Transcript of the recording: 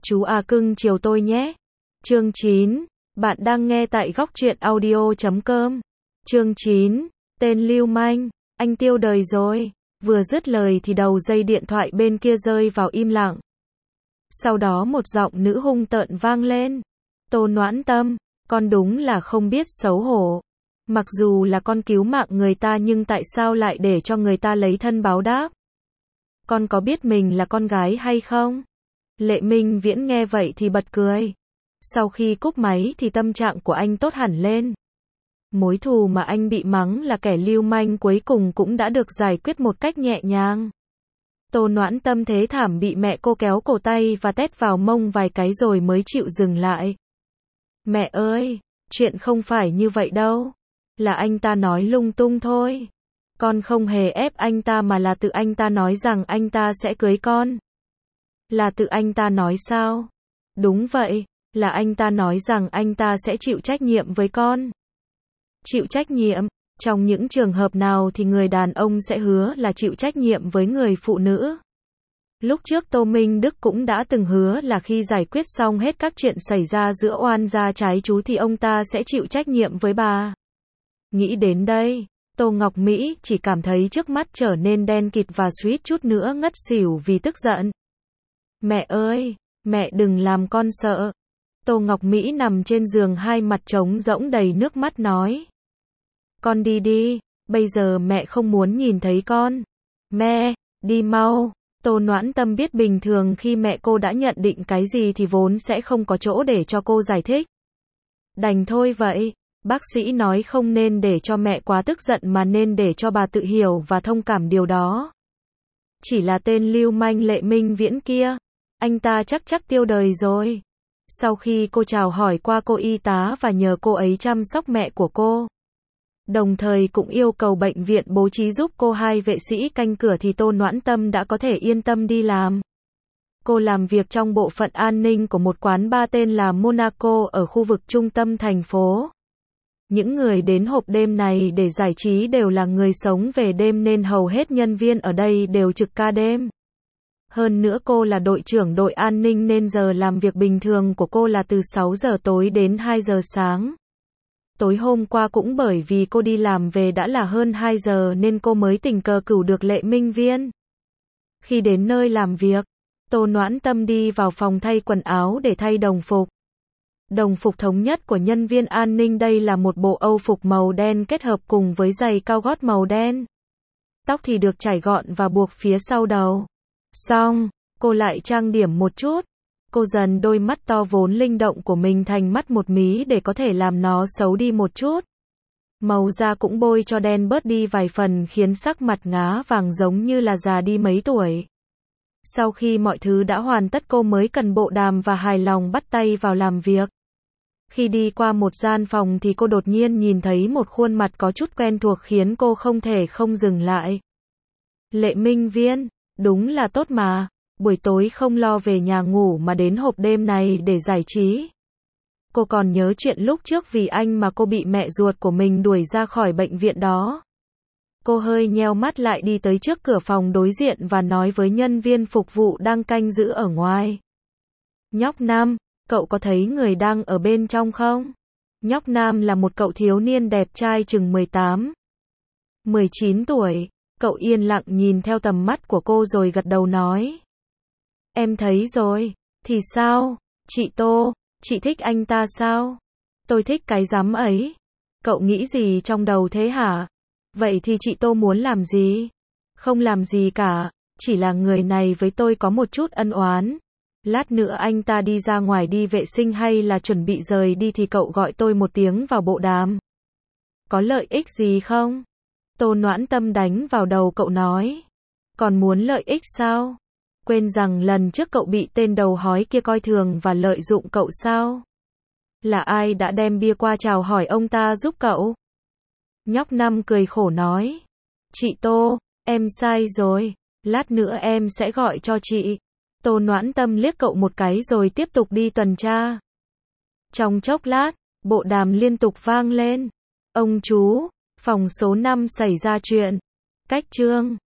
Chú à cưng chiều tôi nhé. Chương 9. Bạn đang nghe tại góc truyện audio.com. Chương 9. Tên lưu manh, anh tiêu đời rồi. Vừa dứt lời thì đầu dây điện thoại bên kia rơi vào im lặng. Sau đó một giọng nữ hung tợn vang lên. Tô Noãn Tâm, con đúng là không biết xấu hổ. Mặc dù là con cứu mạng người ta nhưng tại sao lại để cho người ta lấy thân báo đáp? Con có biết mình là con gái hay không? Lệ Minh Viễn nghe vậy thì bật cười. Sau khi cúp máy thì tâm trạng của anh tốt hẳn lên. Mối thù mà anh bị mắng là kẻ lưu manh cuối cùng cũng đã được giải quyết một cách nhẹ nhàng. Tô Noãn Tâm thế thảm bị mẹ cô kéo cổ tay và tét vào mông vài cái rồi mới chịu dừng lại. Mẹ ơi, chuyện không phải như vậy đâu. Là anh ta nói lung tung thôi. Con không hề ép anh ta mà là tự anh ta nói rằng anh ta sẽ cưới con. Là tự anh ta nói sao? Đúng vậy, là anh ta nói rằng anh ta sẽ chịu trách nhiệm với con. Chịu trách nhiệm? Trong những trường hợp nào thì người đàn ông sẽ hứa là chịu trách nhiệm với người phụ nữ? Lúc trước Tô Minh Đức cũng đã từng hứa là khi giải quyết xong hết các chuyện xảy ra giữa oan gia trái chú thì ông ta sẽ chịu trách nhiệm với bà. Nghĩ đến đây, Tô Ngọc Mỹ chỉ cảm thấy trước mắt trở nên đen kịt và suýt chút nữa ngất xỉu vì tức giận. Mẹ ơi, mẹ đừng làm con sợ. Tô Ngọc Mỹ nằm trên giường hai mặt trống rỗng đầy nước mắt nói. Con đi đi, bây giờ mẹ không muốn nhìn thấy con. Mẹ, đi mau. Tô Noãn Tâm biết bình thường khi mẹ cô đã nhận định cái gì thì vốn sẽ không có chỗ để cho cô giải thích. Đành thôi vậy, bác sĩ nói không nên để cho mẹ quá tức giận mà nên để cho bà tự hiểu và thông cảm điều đó. Chỉ là tên lưu manh Lệ Minh Viễn kia, anh ta chắc tiêu đời rồi. Sau khi cô chào hỏi qua cô y tá và nhờ cô ấy chăm sóc mẹ của cô, đồng thời cũng yêu cầu bệnh viện bố trí giúp cô 2 vệ sĩ canh cửa thì Tô Noãn Tâm đã có thể yên tâm đi làm. Cô làm việc trong bộ phận an ninh của một quán bar tên là Monaco ở khu vực trung tâm thành phố. Những người đến hộp đêm này để giải trí đều là người sống về đêm nên hầu hết nhân viên ở đây đều trực ca đêm. Hơn nữa cô là đội trưởng đội an ninh nên giờ làm việc bình thường của cô là từ 6 giờ tối đến 2 giờ sáng. Tối hôm qua cũng bởi vì cô đi làm về đã là hơn 2 giờ nên cô mới tình cờ cửu được Lệ Minh Viễn. Khi đến nơi làm việc, Tô Noãn Tâm đi vào phòng thay quần áo để thay đồng phục. Đồng phục thống nhất của nhân viên an ninh đây là một bộ âu phục màu đen kết hợp cùng với giày cao gót màu đen. Tóc thì được chải gọn và buộc phía sau đầu. Xong, cô lại trang điểm một chút. Cô dần đôi mắt to vốn linh động của mình thành mắt một mí để có thể làm nó xấu đi một chút. Màu da cũng bôi cho đen bớt đi vài phần khiến sắc mặt ngá vàng giống như là già đi mấy tuổi. Sau khi mọi thứ đã hoàn tất cô mới cần bộ đàm và hài lòng bắt tay vào làm việc. Khi đi qua một gian phòng thì cô đột nhiên nhìn thấy một khuôn mặt có chút quen thuộc khiến cô không thể không dừng lại. Lệ Minh Viễn, đúng là tốt mà. Buổi tối không lo về nhà ngủ mà đến hộp đêm này để giải trí. Cô còn nhớ chuyện lúc trước vì anh mà cô bị mẹ ruột của mình đuổi ra khỏi bệnh viện đó. Cô hơi nheo mắt lại đi tới trước cửa phòng đối diện và nói với nhân viên phục vụ đang canh giữ ở ngoài. Nhóc Nam, cậu có thấy người đang ở bên trong không? Nhóc Nam là một cậu thiếu niên đẹp trai chừng 18, 19 tuổi. Cậu yên lặng nhìn theo tầm mắt của cô rồi gật đầu nói. Em thấy rồi, thì sao? Chị Tô, chị thích anh ta sao? Tôi thích cái rắm ấy. Cậu nghĩ gì trong đầu thế hả? Vậy thì chị Tô muốn làm gì? Không làm gì cả, chỉ là người này với tôi có một chút ân oán. Lát nữa anh ta đi ra ngoài đi vệ sinh hay là chuẩn bị rời đi thì cậu gọi tôi một tiếng vào bộ đàm. Có lợi ích gì không? Tô Noãn Tâm đánh vào đầu cậu nói. Còn muốn lợi ích sao? Quên rằng lần trước cậu bị tên đầu hói kia coi thường và lợi dụng cậu sao? Là ai đã đem bia qua chào hỏi ông ta giúp cậu? Nhóc Năm cười khổ nói. Chị Tô, em sai rồi, lát nữa em sẽ gọi cho chị. Tô Noãn Tâm liếc cậu một cái rồi tiếp tục đi tuần tra. Trong chốc lát, bộ đàm liên tục vang lên. Ông chú, phòng số 5 xảy ra chuyện. Cách chương